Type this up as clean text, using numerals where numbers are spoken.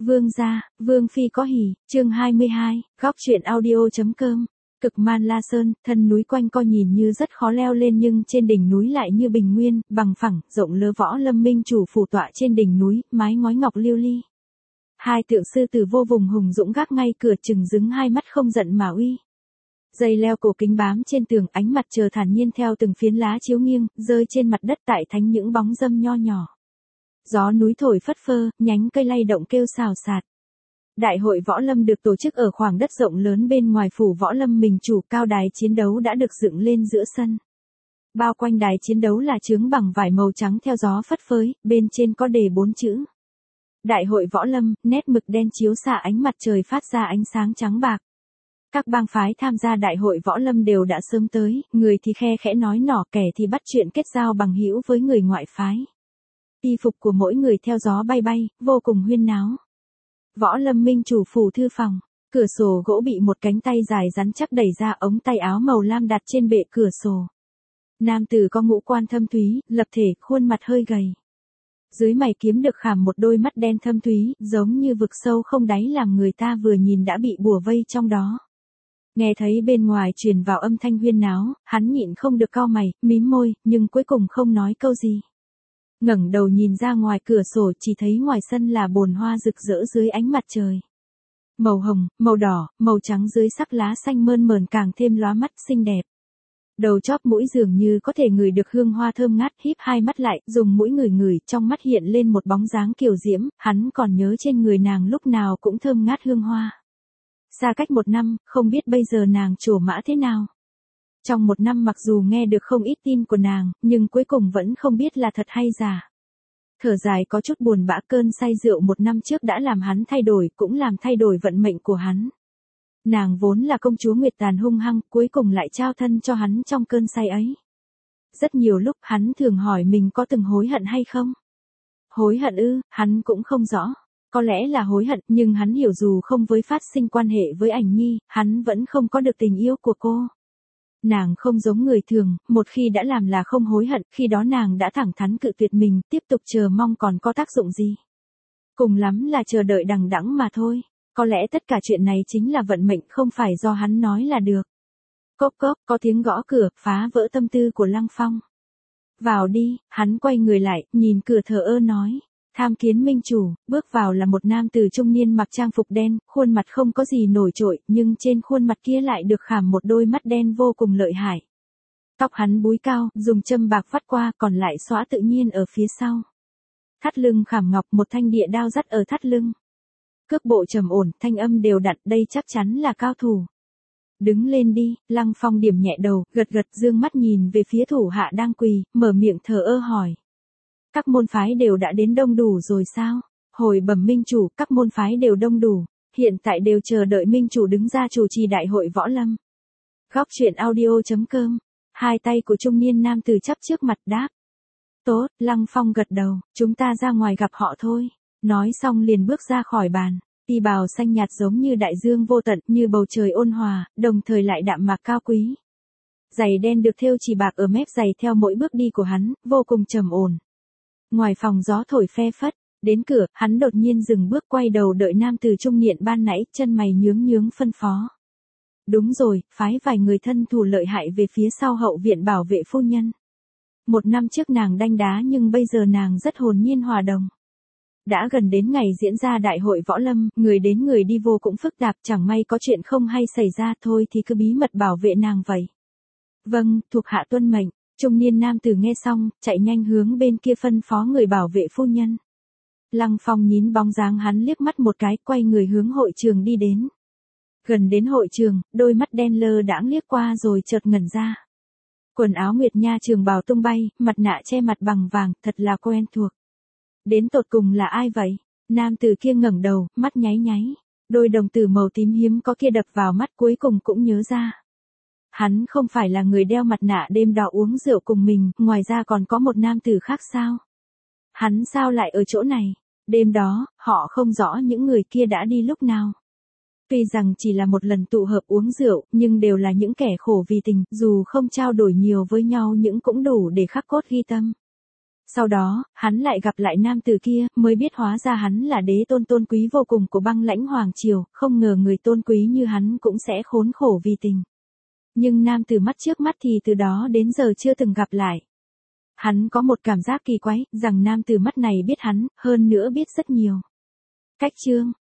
Vương gia, Vương phi có hỉ, chương 22, góc truyện audio.com. Cực Man La Sơn, thân núi quanh co nhìn như rất khó leo lên nhưng trên đỉnh núi lại như bình nguyên, bằng phẳng, rộng lơ Võ Lâm minh chủ phủ tọa trên đỉnh núi, mái ngói ngọc liêu ly. Hai tượng sư tử vô vùng hùng dũng gác ngay cửa chừng dứng hai mắt không giận mà uy. Dây leo cổ kính bám trên tường, ánh mặt trời thản nhiên theo từng phiến lá chiếu nghiêng, rơi trên mặt đất tại thánh những bóng dâm nho nhỏ. Gió núi thổi phất phơ, nhánh cây lay động kêu xào xạc. Đại hội Võ Lâm được tổ chức ở khoảng đất rộng lớn bên ngoài phủ Võ Lâm mình chủ, cao đài chiến đấu đã được dựng lên giữa sân. Bao quanh đài chiến đấu là chướng bằng vải màu trắng theo gió phất phới, bên trên có đề 4 chữ. Đại hội Võ Lâm, nét mực đen chiếu xạ ánh mặt trời phát ra ánh sáng trắng bạc. Các bang phái tham gia đại hội Võ Lâm đều đã sớm tới, người thì khe khẽ nói nỏ, kẻ thì bắt chuyện kết giao bằng hữu với người ngoại phái. Y phục của mỗi người theo gió bay bay, vô cùng huyên náo. Võ Lâm minh chủ phủ thư phòng, cửa sổ gỗ bị một cánh tay dài rắn chắc đẩy ra, ống tay áo màu lam đặt trên bệ cửa sổ. Nam tử có ngũ quan thâm thúy, lập thể, khuôn mặt hơi gầy. Dưới mày kiếm được khảm một đôi mắt đen thâm thúy, giống như vực sâu không đáy làm người ta vừa nhìn đã bị bủa vây trong đó. Nghe thấy bên ngoài truyền vào âm thanh huyên náo, hắn nhịn không được cau mày, mím môi, nhưng cuối cùng không nói câu gì. Ngẩng đầu nhìn ra ngoài cửa sổ, chỉ thấy ngoài sân là bồn hoa rực rỡ dưới ánh mặt trời. Màu hồng, màu đỏ, màu trắng dưới sắc lá xanh mơn mởn càng thêm lóa mắt xinh đẹp. Đầu chóp mũi dường như có thể ngửi được hương hoa thơm ngát, híp hai mắt lại, dùng mũi ngửi, trong mắt hiện lên một bóng dáng kiều diễm, hắn còn nhớ trên người nàng lúc nào cũng thơm ngát hương hoa. Xa cách 1 năm, không biết bây giờ nàng trổ mã thế nào. Trong 1 năm mặc dù nghe được không ít tin của nàng, nhưng cuối cùng vẫn không biết là thật hay giả. Thở dài có chút buồn bã, cơn say rượu 1 năm trước đã làm hắn thay đổi, cũng làm thay đổi vận mệnh của hắn. Nàng vốn là công chúa Nguyệt Tàn hung hăng, cuối cùng lại trao thân cho hắn trong cơn say ấy. Rất nhiều lúc hắn thường hỏi mình có từng hối hận hay không. Hối hận ư, hắn cũng không rõ. Có lẽ là hối hận, nhưng hắn hiểu dù không với phát sinh quan hệ với Ảnh Nhi, hắn vẫn không có được tình yêu của cô. Nàng không giống người thường, một khi đã làm là không hối hận, khi đó nàng đã thẳng thắn cự tuyệt mình, tiếp tục chờ mong còn có tác dụng gì. Cùng lắm là chờ đợi đằng đẵng mà thôi. Có lẽ tất cả chuyện này chính là vận mệnh, không phải do hắn nói là được. Cốp cốp, có tiếng gõ cửa, phá vỡ tâm tư của Lăng Phong. Vào đi, hắn quay người lại, nhìn cửa thờ ơ nói. Tham kiến minh chủ. Bước vào là một nam tử trung niên mặc trang phục đen, khuôn mặt không có gì nổi trội, nhưng trên khuôn mặt kia lại được khảm một đôi mắt đen vô cùng lợi hại. Tóc hắn búi cao, dùng châm bạc vắt qua, còn lại xõa tự nhiên ở phía sau. Thắt lưng khảm ngọc, một thanh địa đao dắt ở thắt lưng. Cước bộ trầm ổn, thanh âm đều đặn, đây chắc chắn là cao thủ. Đứng lên đi. Lăng Phong điểm nhẹ đầu, gật gật, dương mắt nhìn về phía thủ hạ đang quỳ, mở miệng thờ ơ hỏi. Các môn phái đều đã đến đông đủ rồi sao? Hồi bẩm minh chủ, các môn phái đều đông đủ, hiện tại đều chờ đợi minh chủ đứng ra chủ trì đại hội Võ Lâm. Góc truyện audio.com. Hai tay của trung niên nam tử chắp trước mặt đáp. Tốt, Lăng Phong gật đầu, chúng ta ra ngoài gặp họ thôi. Nói xong liền bước ra khỏi bàn. Y bào xanh nhạt giống như đại dương vô tận, như bầu trời ôn hòa, đồng thời lại đạm mạc cao quý. Giày đen được thêu chỉ bạc ở mép giày theo mỗi bước đi của hắn, vô cùng trầm ổn. Ngoài phòng gió thổi phe phất, đến cửa, hắn đột nhiên dừng bước, quay đầu đợi nam tử trung niên ban nãy, chân mày nhướng phân phó. Đúng rồi, phái vài người thân thủ lợi hại về phía sau hậu viện bảo vệ phu nhân. 1 năm trước nàng đanh đá nhưng bây giờ nàng rất hồn nhiên hòa đồng. Đã gần đến ngày diễn ra đại hội Võ Lâm, người đến người đi vô cũng phức tạp, chẳng may có chuyện không hay xảy ra thôi thì cứ bí mật bảo vệ nàng vậy. Vâng, thuộc hạ tuân mệnh. Trung niên nam tử nghe xong, chạy nhanh hướng bên kia phân phó người bảo vệ phu nhân. Lăng Phong nhìn bóng dáng hắn liếc mắt một cái, quay người hướng hội trường đi đến. Gần đến hội trường, đôi mắt đen lơ đãng liếc qua rồi chợt ngẩn ra. Quần áo Nguyệt Nha trường bào tung bay, mặt nạ che mặt bằng vàng, thật là quen thuộc. Đến tột cùng là ai vậy? Nam tử kia ngẩng đầu, mắt nháy nháy. Đôi đồng tử màu tím hiếm có kia đập vào mắt, cuối cùng cũng nhớ ra. Hắn không phải là người đeo mặt nạ đêm đó uống rượu cùng mình, ngoài ra còn có một nam tử khác sao? Hắn sao lại ở chỗ này? Đêm đó, họ không rõ những người kia đã đi lúc nào. Tuy rằng chỉ là một lần tụ hợp uống rượu, nhưng đều là những kẻ khổ vì tình, dù không trao đổi nhiều với nhau nhưng cũng đủ để khắc cốt ghi tâm. Sau đó, hắn lại gặp lại nam tử kia, mới biết hóa ra hắn là đế tôn tôn quý vô cùng của băng lãnh hoàng triều, không ngờ người tôn quý như hắn cũng sẽ khốn khổ vì tình. Nhưng nam tử mắt trước mắt thì từ đó đến giờ chưa từng gặp lại. Hắn có một cảm giác kỳ quái, rằng nam tử mắt này biết hắn, hơn nữa biết rất nhiều. Cách chương